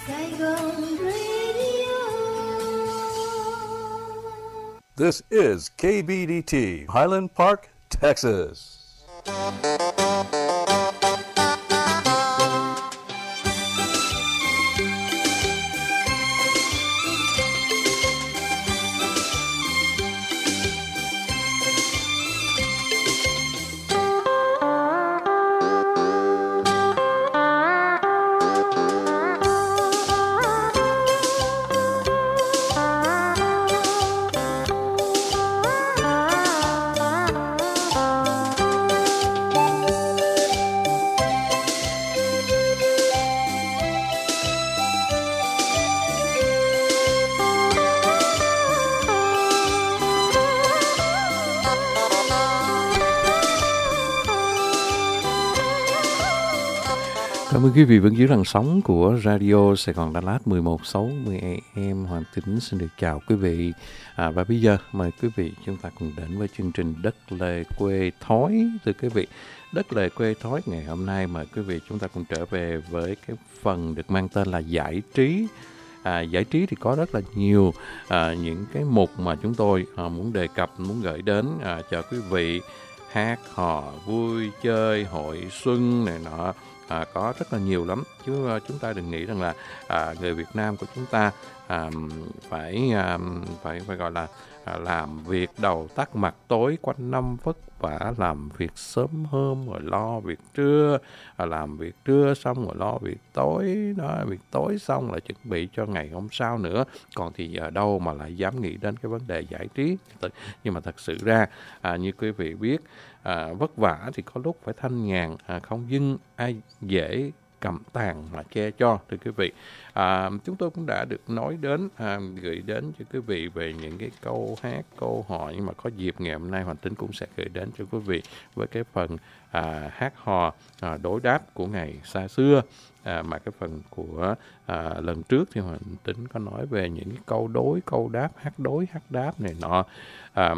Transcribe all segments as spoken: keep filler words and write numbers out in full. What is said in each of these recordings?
Saigon Radio. This is K B D T, Highland Park, Texas. Cảm ơn quý vị vẫn giữ làn sóng của Radio Sài Gòn Đà Lạt mười một sáu mươi a em. Hoàng Tính xin được chào quý vị. À, và bây giờ mời quý vị chúng ta cùng đến với chương trình Đất Lề Quê Thói. Thưa quý vị, Đất Lề Quê Thói ngày hôm nay mời quý vị chúng ta cùng trở về với cái phần được mang tên là giải trí. À, giải trí thì có rất là nhiều à, những cái mục mà chúng tôi à, muốn đề cập, muốn gửi đến à, cho quý vị. Hát hò, vui chơi, hội xuân này nọ. À, có rất là nhiều lắm, chứ uh, chúng ta đừng nghĩ rằng là à, người Việt Nam của chúng ta à, phải, à, phải phải gọi là à, làm việc đầu tắt mặt tối quanh năm, vất vả làm việc sớm hôm rồi lo việc trưa, à, làm việc trưa xong rồi lo việc tối, đó việc tối xong là chuẩn bị cho ngày hôm sau nữa. Còn thì giờ đâu mà lại dám nghĩ đến cái vấn đề giải trí. Nhưng mà thật sự ra à, như quý vị biết, À, vất vả thì có lúc phải thanh nhàn, à, không dưng ai dễ cầm tàn mà che cho. Thưa quý vị, à, chúng tôi cũng đã được nói đến, à, gửi đến cho quý vị về những cái câu hát, câu hò, nhưng mà có dịp ngày hôm nay Hoàng Tính cũng sẽ gửi đến cho quý vị với cái phần à, hát hò à, đối đáp của ngày xa xưa. À, mà cái phần của à, lần trước thì Hoàng Tính có nói về những cái câu đối, câu đáp, hát đối, hát đáp này nọ, à,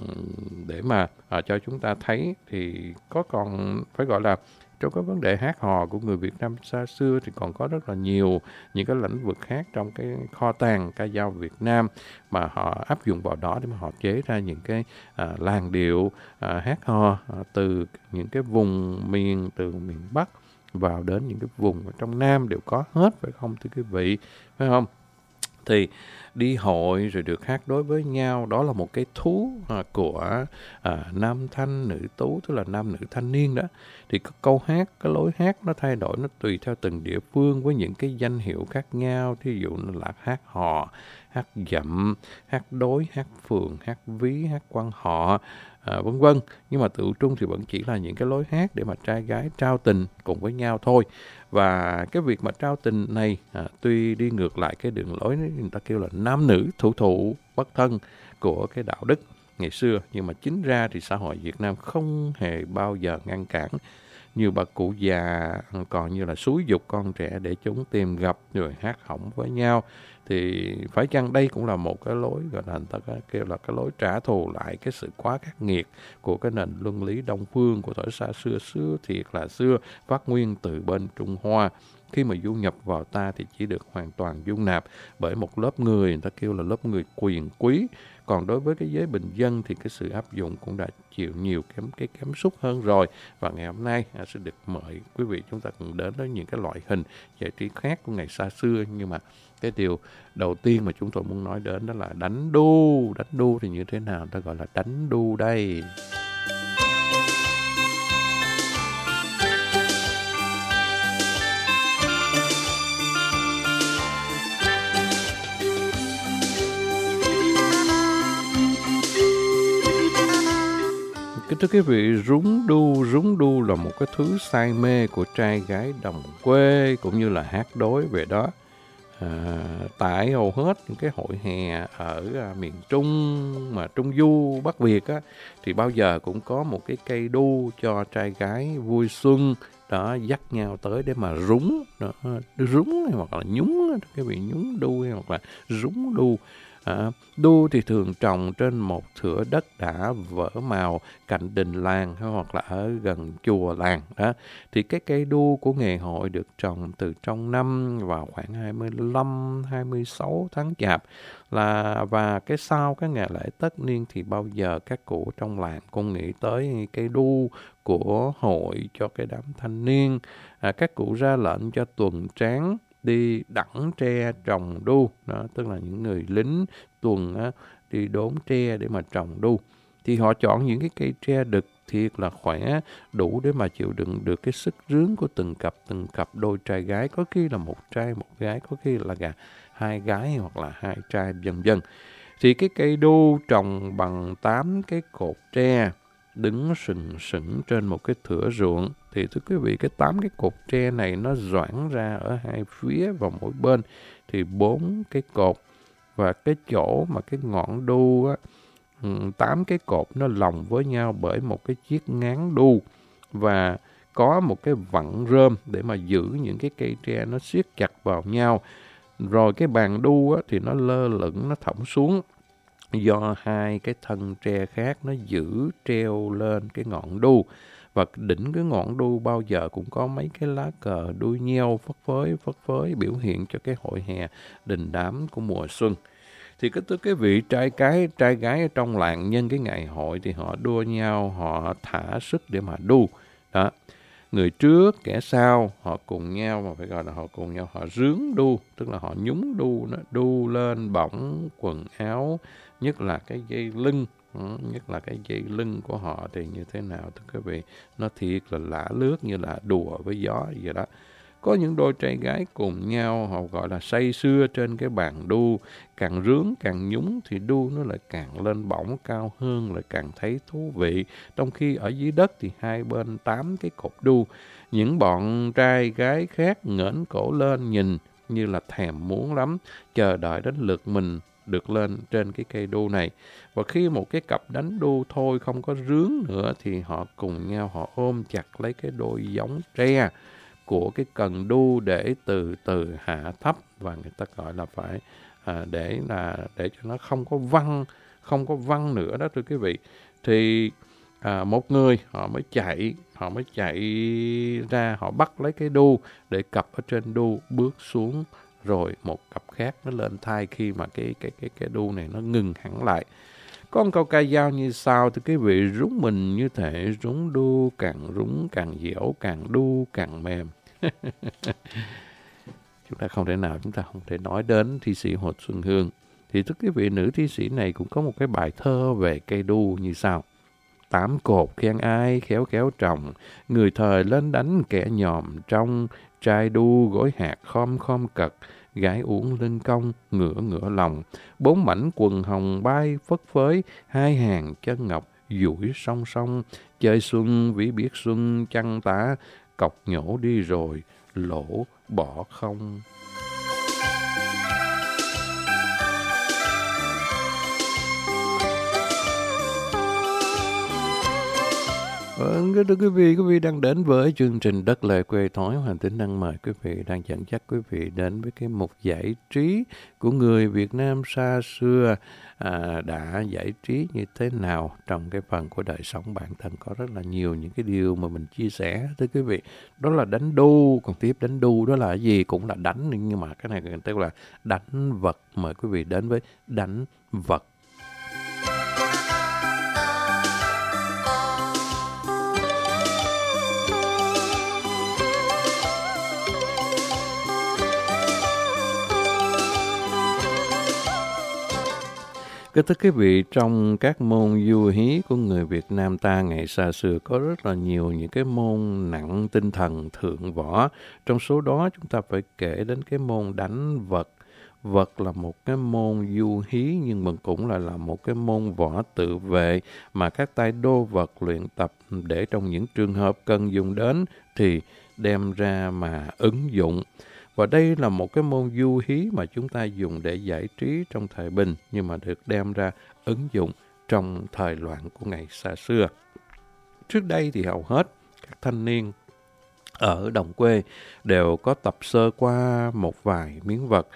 để mà à, cho chúng ta thấy thì có còn phải gọi là trong cái vấn đề hát hò của người Việt Nam xa xưa thì còn có rất là nhiều những cái lĩnh vực khác trong cái kho tàng ca dao Việt Nam mà họ áp dụng vào đó để mà họ chế ra những cái à, làn điệu à, hát hò à, từ những cái vùng miền, từ miền Bắc vào đến những cái vùng ở trong Nam đều có hết, phải không thưa quý vị, phải không? Thì đi hội rồi được hát đối với nhau, đó là một cái thú à, của à, nam thanh nữ tú, tức là nam nữ thanh niên đó. Thì cái câu hát, cái lối hát nó thay đổi, nó tùy theo từng địa phương với những cái danh hiệu khác nhau. Thí dụ như là hát hò, hát dặm, hát đối, hát phường, hát ví, hát quan họ, à, vân vân. Nhưng mà tự trung thì vẫn chỉ là những cái lối hát để mà trai gái trao tình cùng với nhau thôi. Và cái việc mà trao tình này à, tuy đi ngược lại cái đường lối người ta kêu là nam nữ thủ thụ bất thân của cái đạo đức ngày xưa, nhưng mà chính ra thì xã hội Việt Nam không hề bao giờ ngăn cản. Nhiều bà cụ già còn như là xúi giục con trẻ để chúng tìm gặp rồi hát hỏng với nhau. Thì phải chăng đây cũng là một cái lối gọi là người ta kêu là cái lối trả thù lại cái sự quá khắc nghiệt của cái nền luân lý Đông phương của thời xa xưa, xưa thiệt là xưa, phát nguyên từ bên Trung Hoa. Khi mà du nhập vào ta thì chỉ được hoàn toàn dung nạp bởi một lớp người, người ta kêu là lớp người quyền quý. Còn đối với cái giới bình dân thì cái sự áp dụng cũng đã chịu nhiều cái, cái cảm xúc hơn rồi. Và ngày hôm nay à, sẽ được mời quý vị chúng ta cùng đến với những cái loại hình giải trí khác của ngày xa xưa. Nhưng mà cái điều đầu tiên mà chúng tôi muốn nói đến đó là đánh đu. Đánh đu thì như thế nào? Ta gọi là đánh đu đây. Thưa quý vị, rúng đu, rúng đu là một cái thứ say mê của trai gái đồng quê cũng như là hát đối về đó. À, tại hầu hết những cái hội hè ở à, miền Trung mà Trung Du Bắc Việt á, thì bao giờ cũng có một cái cây đu cho trai gái vui xuân đó, dắt nhau tới để mà rúng đó, rúng hay hoặc là nhúng, cái vị nhúng đu hay hoặc là rúng đu. À, đu thì thường trồng trên một thửa đất đã vỡ màu cạnh đình làng hoặc là ở gần chùa làng đó. Thì cái cây đu của nghề hội được trồng từ trong năm vào khoảng hai mươi lăm hai mươi sáu tháng Chạp, là và cái sau cái ngày lễ tất niên thì bao giờ các cụ trong làng cũng nghĩ tới cây đu của hội cho cái đám thanh niên. À, các cụ ra lệnh cho tuần tráng đi đẳng tre trồng đu đó, tức là những người lính tuần á, đi đốn tre để mà trồng đu. Thì họ chọn những cái cây tre đực thiệt là khỏe, đủ để mà chịu đựng được cái sức rướn của từng cặp từng cặp đôi trai gái, có khi là một trai một gái, có khi là gà hai gái hoặc là hai trai, vân vân. Thì cái cây đu trồng bằng tám cái cột tre đứng sừng sững trên một cái thửa ruộng. Thì thưa quý vị, cái tám cái cột tre này nó doãn ra ở hai phía và mỗi bên thì bốn cái cột, và cái chỗ mà cái ngọn đu á, tám cái cột nó lồng với nhau bởi một cái chiếc ngán đu, và có một cái vặn rơm để mà giữ những cái cây tre nó siết chặt vào nhau. Rồi cái bàn đu á, thì nó lơ lửng, nó thõng xuống do hai cái thân tre khác nó giữ treo lên cái ngọn đu. Và đỉnh cái ngọn đu bao giờ cũng có mấy cái lá cờ đuôi nheo phất phới phất phới biểu hiện cho cái hội hè đình đám của mùa xuân. Thì cái tới cái vị trai cái trai gái ở trong làng nhân cái ngày hội thì họ đua nhau, họ thả sức để mà đu đó. Người trước kẻ sau họ cùng nhau, mà phải gọi là họ cùng nhau, họ rướn đu, tức là họ nhúng đu, nó đu lên bỏng quần áo, nhất là cái dây lưng, nhất là cái dây lưng của họ thì như thế nào thưa quý vị, nó thiệt là lả lướt như là đùa với gió vậy đó. Có những đôi trai gái cùng nhau, họ gọi là say sưa trên cái bàn đu, càng rướn càng nhúng thì đu nó lại càng lên bỏng cao hơn, lại càng thấy thú vị. Trong khi ở dưới đất thì hai bên tám cái cột đu, những bọn trai gái khác ngẩng cổ lên nhìn như là thèm muốn lắm, chờ đợi đến lượt mình được lên trên cái cây đu này. Và khi một cái cặp đánh đu thôi không có rướn nữa thì họ cùng nhau họ ôm chặt lấy cái đôi giống tre của cái cần đu để từ từ hạ thấp, và người ta gọi là phải à, để là để cho nó không có văng không có văng nữa đó thưa quý vị. Thì à, một người họ mới chạy họ mới chạy ra, họ bắt lấy cái đu để cặp ở trên đu bước xuống, rồi một cặp khác nó lên thay khi mà cái cái cái cái đu này nó ngừng hẳn lại. Có một câu ca dao như sau thì quý vị: rúng mình như thể rúng đu, càng rúng càng dẻo, càng đu càng mềm. Chúng ta không thể nào chúng ta không thể nói đến thi sĩ Hồ Xuân Hương. Thì thưa quý vị, nữ thi sĩ này cũng có một cái bài thơ về cây đu như sau: tám cột khen ai khéo khéo trồng, người thời lên đánh kẻ nhòm trong, trai đu gối hạt khom khom cật, gái uống lưng cong ngửa ngửa lòng, bốn mảnh quần hồng bay phất phới, hai hàng chân ngọc duỗi song song, chơi xuân vĩ biết xuân chăn tả, cọc nhổ đi rồi lỗ bỏ không. Vâng, thưa quý vị, quý vị đang đến với chương trình Đất Lệ Quê Thói. Hoàng Tính đang mời quý vị, đang dẫn dắt quý vị đến với cái mục giải trí của người Việt Nam xa xưa, à, đã giải trí như thế nào trong cái phần của đời sống bản thân. Có rất là nhiều những cái điều mà mình chia sẻ tới quý vị. Đó là đánh đu, còn tiếp đánh đu đó là cái gì? Cũng là đánh, nhưng mà cái này người ta là đánh vật. Mời quý vị đến với đánh vật. Kính thưa quý vị, trong các môn du hí của người Việt Nam ta ngày xa xưa có rất là nhiều những cái môn nặng tinh thần thượng võ. Trong số đó chúng ta phải kể đến cái môn đánh vật. Vật là một cái môn du hí nhưng mà cũng là, là một cái môn võ tự vệ mà các tay đô vật luyện tập để trong những trường hợp cần dùng đến thì đem ra mà ứng dụng. Và đây là một cái môn du hí mà chúng ta dùng để giải trí trong thời bình, nhưng mà được đem ra ứng dụng trong thời loạn của ngày xa xưa. Trước đây thì hầu hết các thanh niên ở đồng quê đều có tập sơ qua một vài miếng vật.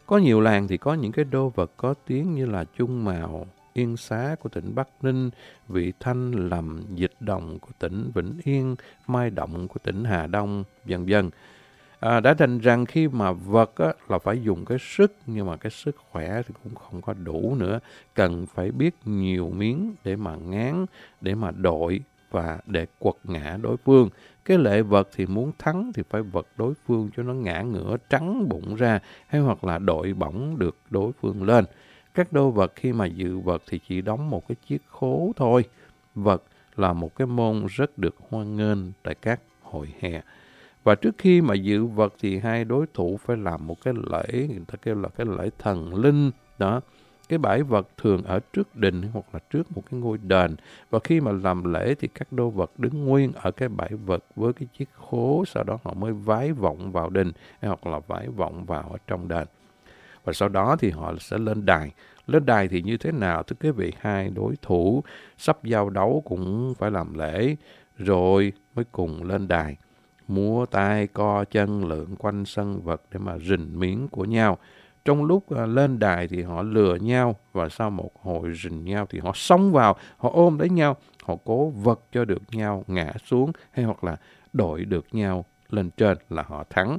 Có nhiều làng thì có những cái đô vật có tiếng như là Chung Mào, Yên Xá của tỉnh Bắc Ninh, Vị Thanh, Lầm, Dịch Đồng của tỉnh Vĩnh Yên, Mai Động của tỉnh Hà Đông, vân vân. À, đã thành rằng khi mà vật á, là phải dùng cái sức, nhưng mà cái sức khỏe thì cũng không có đủ nữa. Cần phải biết nhiều miếng để mà ngán, để mà đội và để quật ngã đối phương. Cái lệ vật thì muốn thắng thì phải vật đối phương cho nó ngã ngửa trắng bụng ra, hay hoặc là đội bổng được đối phương lên. Các đô vật khi mà dự vật thì chỉ đóng một cái chiếc khố thôi. Vật là một cái môn rất được hoan nghênh tại các hội hè. Và trước khi mà dự vật thì hai đối thủ phải làm một cái lễ, người ta kêu là cái lễ thần linh đó. Cái bãi vật thường ở trước đình hoặc là trước một cái ngôi đền. Và khi mà làm lễ thì các đô vật đứng nguyên ở cái bãi vật với cái chiếc khố, sau đó họ mới vái vọng vào đình hoặc là vái vọng vào ở trong đền. Và sau đó thì họ sẽ lên đài. Lên đài thì như thế nào? Thưa quý vị, hai đối thủ sắp giao đấu cũng phải làm lễ, rồi mới cùng lên đài. Múa tay co chân lượn quanh sân vật để mà rình miếng của nhau. Trong lúc uh, lên đài thì họ lừa nhau, và sau một hồi rình nhau thì họ xông vào, họ ôm lấy nhau, họ cố vật cho được nhau ngã xuống, hay hoặc là đội được nhau lên trên là họ thắng.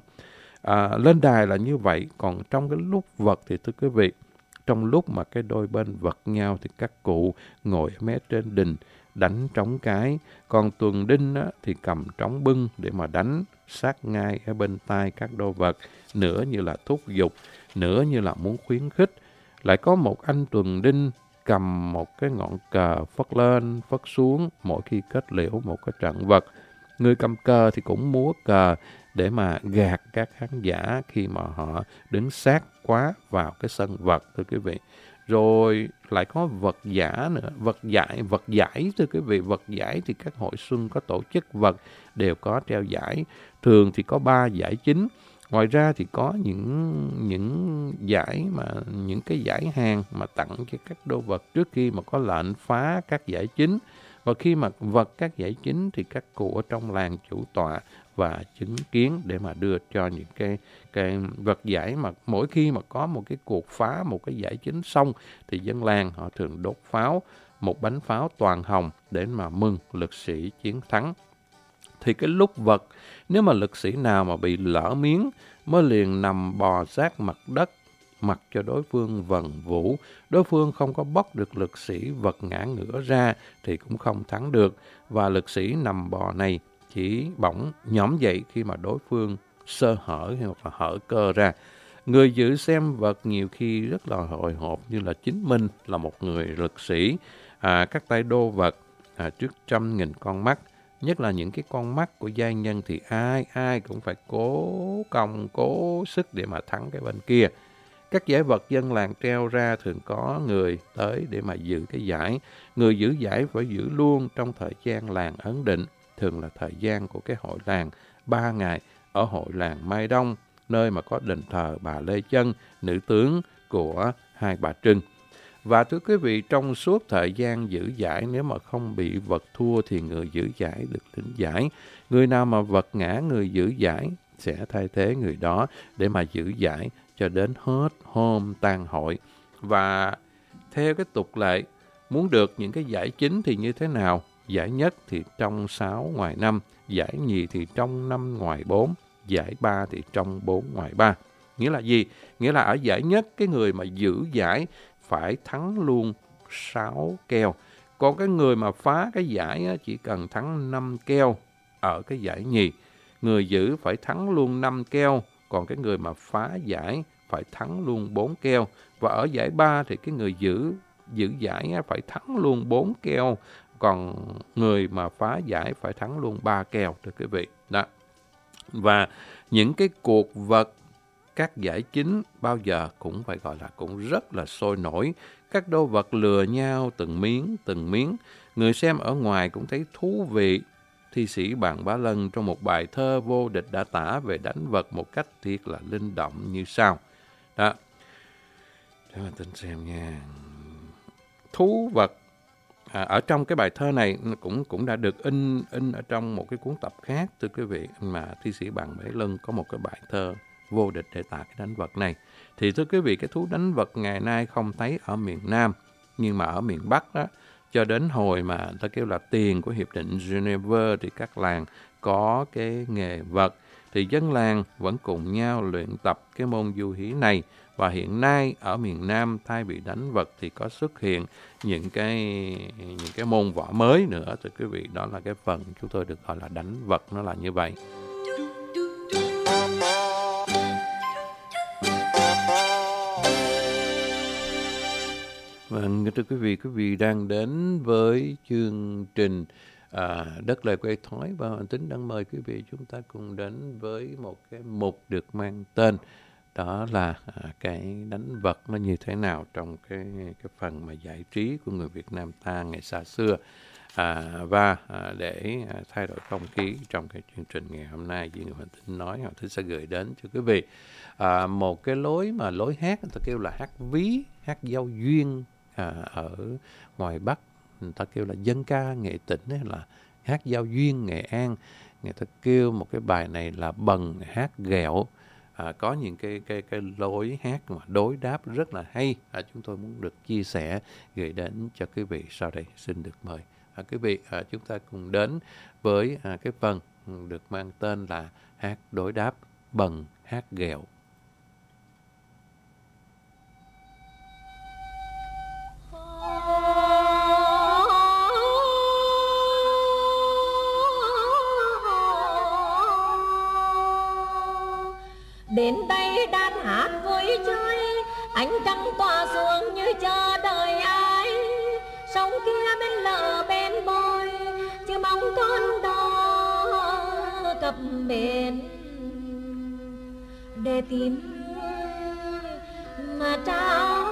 À, lên đài là như vậy, còn trong cái lúc vật thì thưa quý vị, trong lúc mà cái đôi bên vật nhau thì các cụ ngồi mé trên đình đánh trống cái, còn tuần đinh á, thì cầm trống bưng để mà đánh sát ngay ở bên tai các đô vật, nửa như là thúc giục, nửa như là muốn khuyến khích. Lại có một anh tuần đinh cầm một cái ngọn cờ phất lên phất xuống mỗi khi kết liễu một cái trận vật. Người cầm cờ thì cũng múa cờ để mà gạt các khán giả khi mà họ đứng sát quá vào cái sân vật, thưa quý vị. Rồi lại có vật giả nữa, vật giải, vật giải thưa quý vị, vật giải thì các hội xuân có tổ chức vật đều có treo giải, thường thì có ba giải chính. Ngoài ra thì có những những giải mà những cái giải hàng mà tặng cho các đô vật trước khi mà có lệnh phá các giải chính. Và khi mà vật các giải chính thì các cụ ở trong làng chủ tọa và chứng kiến để mà đưa cho những cái cái vật giải, mà mỗi khi mà có một cái cuộc phá một cái giải chính xong thì dân làng họ thường đốt pháo, một bánh pháo toàn hồng để mà mừng lực sĩ chiến thắng. Thì cái lúc vật, nếu mà lực sĩ nào mà bị lỡ miếng mới liền nằm bò sát mặt đất, mặc cho đối phương vần vũ, đối phương không có bóc được lực sĩ vật ngã ngửa ra thì cũng không thắng được. Và lực sĩ nằm bò này chỉ bỗng nhõm dậy khi mà đối phương sơ hở hoặc là hở cơ ra. Người giữ xem vật nhiều khi rất là hồi hộp, như là chính mình là một người lực sĩ. À, các tay đô vật à, trước trăm nghìn con mắt, nhất là những cái con mắt của giai nhân thì ai ai cũng phải cố công, cố sức để mà thắng cái bên kia. Các giải vật dân làng treo ra thường có người tới để mà giữ cái giải. Người giữ giải phải giữ luôn trong thời gian làng ấn định, thường là thời gian của cái hội làng ba ngày ở hội làng Mai Đông, nơi mà có đền thờ bà Lê Chân, nữ tướng của Hai Bà Trưng. Và thưa quý vị, trong suốt thời gian giữ giải, nếu mà không bị vật thua thì người giữ giải được lĩnh giải. Người nào mà vật ngã người giữ giải sẽ thay thế người đó để mà giữ giải cho đến hết hôm tang hội. Và theo cái tục lệ, muốn được những cái giải chính thì như thế nào? Giải nhất thì trong sáu ngoài năm, giải nhì thì trong năm ngoài bốn, giải ba thì trong bốn ngoài ba. Nghĩa là gì? Nghĩa là ở giải nhất, cái người mà giữ giải phải thắng luôn sáu keo. Còn cái người mà phá cái giải á, chỉ cần thắng năm keo ở cái giải nhì. Người giữ phải thắng luôn năm keo, còn cái người mà phá giải phải thắng luôn bốn keo. Và ở giải ba thì cái người giữ giữ giải á, phải thắng luôn bốn keo, còn người mà phá giải phải thắng luôn ba keo, thưa quý vị. Đó. Và những cái cuộc vật các giải chính bao giờ cũng phải gọi là cũng rất là sôi nổi. Các đô vật lừa nhau từng miếng, từng miếng. Người xem ở ngoài cũng thấy thú vị. Thi sĩ Bàn Bá Lân trong một bài thơ vô địch đã tả về đánh vật một cách thiệt là linh động như sau. Đó. Để mình tin xem nha. Thú vật. À, ở trong cái bài thơ này cũng cũng đã được in in ở trong một cái cuốn tập khác, thưa quý vị, mà thi sĩ Bàn Bá Lân có một cái bài thơ vô địch để tả cái đánh vật này. Thì thưa quý vị, cái thú đánh vật ngày nay không thấy ở miền Nam, nhưng mà ở miền Bắc đó, cho đến hồi mà ta kêu là tiền của Hiệp định Geneva thì các làng có cái nghề vật, thì dân làng vẫn cùng nhau luyện tập cái môn du hí này. Và hiện nay ở miền Nam thay vì đánh vật thì có xuất hiện những cái những cái môn võ mới nữa. Thưa quý vị, đó là cái phần chúng tôi được gọi là đánh vật, nó là như vậy. Vâng, thưa quý vị, quý vị đang đến với chương trình à, Đất Lời Quê Thói, và Hoàng Tính đang mời quý vị chúng ta cùng đến với một cái mục được mang tên đó là à, cái đánh vật nó như thế nào trong cái cái phần mà giải trí của người Việt Nam ta ngày xa xưa. À, và à, để à, thay đổi không khí trong cái chương trình ngày hôm nay, như Hoàng Tính nói, Hoàng Tính sẽ gửi đến cho quý vị à, một cái lối mà lối hát, người ta kêu là hát ví, hát giao duyên à, ở ngoài Bắc người ta kêu là dân ca Nghệ Tĩnh, hay là hát giao duyên Nghệ An. Người ta kêu một cái bài này là bần hát ghẹo. À, có những cái cái cái lối hát mà đối đáp rất là hay, à, chúng tôi muốn được chia sẻ gửi đến cho quý vị sau đây. Xin được mời à, quý vị à, chúng ta cùng đến với à, cái phần được mang tên là hát đối đáp bần hát ghẹo. Đến đây đàn hát vui chơi, ánh trăng tỏa xuống như chờ đợi ai. Sông kia bên lỡ bên bồi, chứ mong con đó cập bến để tìm mà trao